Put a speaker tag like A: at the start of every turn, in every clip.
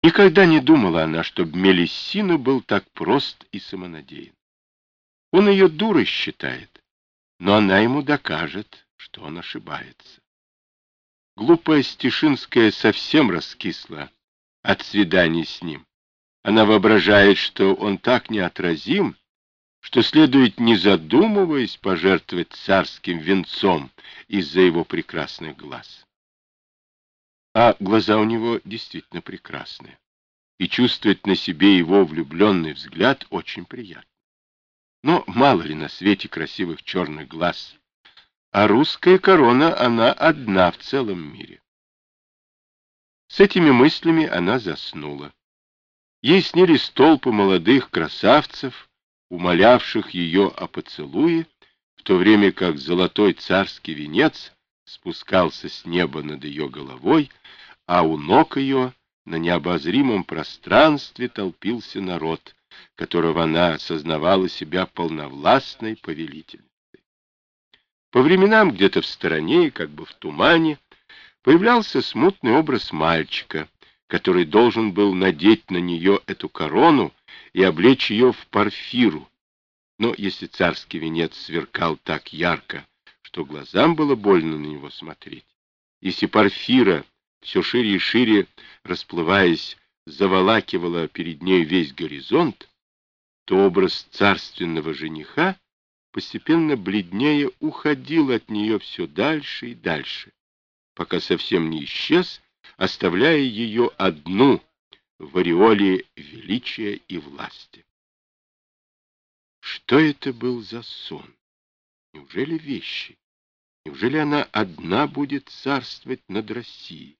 A: Никогда не думала она, чтобы Мелиссино был так прост и самонадеян. Он ее дурой считает, но она ему докажет, что он ошибается. Глупая Стешинская совсем раскисла от свиданий с ним. Она воображает, что он так неотразим, что следует, не задумываясь, пожертвовать царским венцом из-за его прекрасных глаз. А глаза у него действительно прекрасные, и чувствовать на себе его влюбленный взгляд очень приятно. Но мало ли на свете красивых черных глаз, а русская корона, она одна в целом мире. С этими мыслями она заснула. Ей снились толпы молодых красавцев, умолявших ее о поцелуе, в то время как золотой царский венец спускался с неба над ее головой, а у ног ее на необозримом пространстве толпился народ, которого она осознавала себя полновластной повелительницей. По временам где-то в стороне, как бы в тумане, появлялся смутный образ мальчика, который должен был надеть на нее эту корону и облечь ее в парфиру. Но если царский венец сверкал так ярко, что глазам было больно на него смотреть, если парфира все шире и шире, расплываясь, заволакивала перед ней весь горизонт, то образ царственного жениха, постепенно бледнее, уходил от нее все дальше и дальше, пока совсем не исчез, оставляя ее одну в ореоле величия и власти. Что это был за сон? Неужели вещи? Неужели она одна будет царствовать над Россией?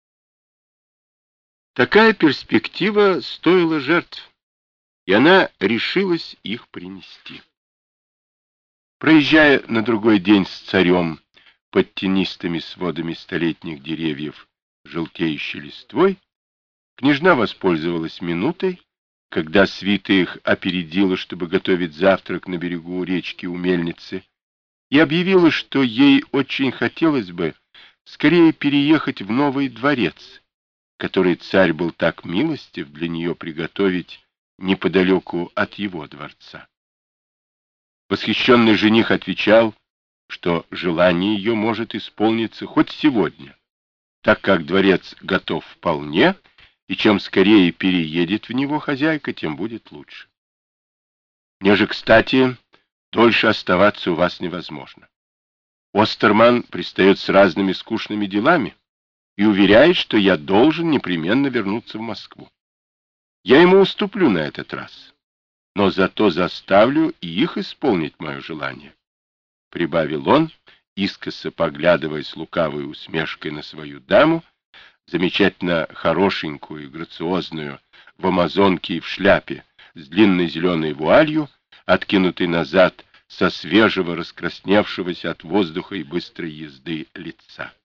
A: Такая перспектива стоила жертв, и она решилась их принести. Проезжая на другой день с царем под тенистыми сводами столетних деревьев, желтеющей листвой, княжна воспользовалась минутой, когда свита их опередила, чтобы готовить завтрак на берегу речки у мельницы, и объявила, что ей очень хотелось бы скорее переехать в новый дворец, который царь был так милостив для нее приготовить неподалеку от его дворца. Восхищенный жених отвечал, что желание ее может исполниться хоть сегодня, так как дворец готов вполне, и чем скорее переедет в него хозяйка, тем будет лучше. Мне же, кстати, дольше оставаться у вас невозможно. Остерман пристает с разными скучными делами и уверяет, что я должен непременно вернуться в Москву. Я ему уступлю на этот раз, но зато заставлю и их исполнить мое желание, — прибавил он, искоса поглядывая с лукавой усмешкой на свою даму, замечательно хорошенькую и грациозную, в амазонке и в шляпе, с длинной зеленой вуалью, откинутой назад со свежего, раскрасневшегося от воздуха и быстрой езды лица.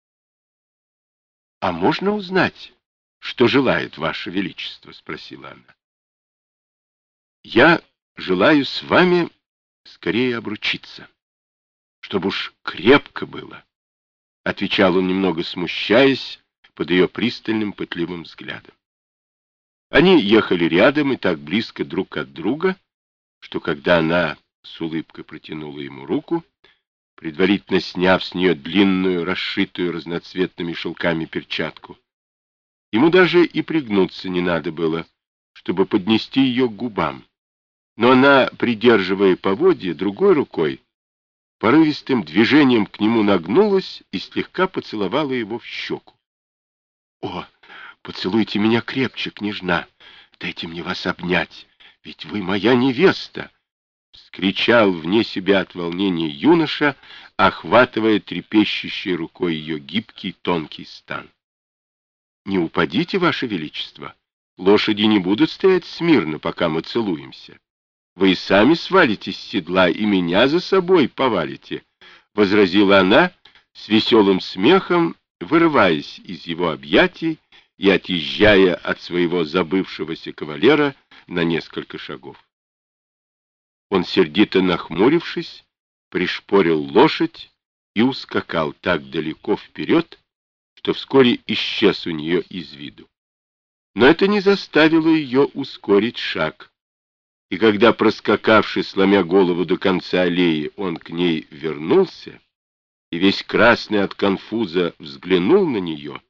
A: — А можно узнать, что желает Ваше Величество? — спросила она. — Я желаю с вами скорее обручиться, чтобы уж крепко было, — отвечал он, немного смущаясь под ее пристальным пытливым взглядом. Они ехали рядом и так близко друг от друга, что когда она с улыбкой протянула ему руку, предварительно сняв с нее длинную, расшитую разноцветными шелками перчатку, ему даже и пригнуться не надо было, чтобы поднести ее к губам. Но она, придерживая поводья другой рукой, порывистым движением к нему нагнулась и слегка поцеловала его в щеку. — О, поцелуйте меня крепче, княжна, дайте мне вас обнять, ведь вы моя невеста! — вскричал вне себя от волнения юноша, охватывая трепещущей рукой ее гибкий тонкий стан. — Не упадите, Ваше Величество, лошади не будут стоять смирно, пока мы целуемся. Вы и сами свалитесь с седла и меня за собой повалите, — возразила она с веселым смехом, вырываясь из его объятий и отъезжая от своего забывшегося кавалера на несколько шагов. Он, сердито нахмурившись, пришпорил лошадь и ускакал так далеко вперед, что вскоре исчез у нее из виду. Но это не заставило ее ускорить шаг. И когда, проскакавший, сломя голову до конца аллеи, он к ней вернулся, и весь красный от конфуза взглянул на нее,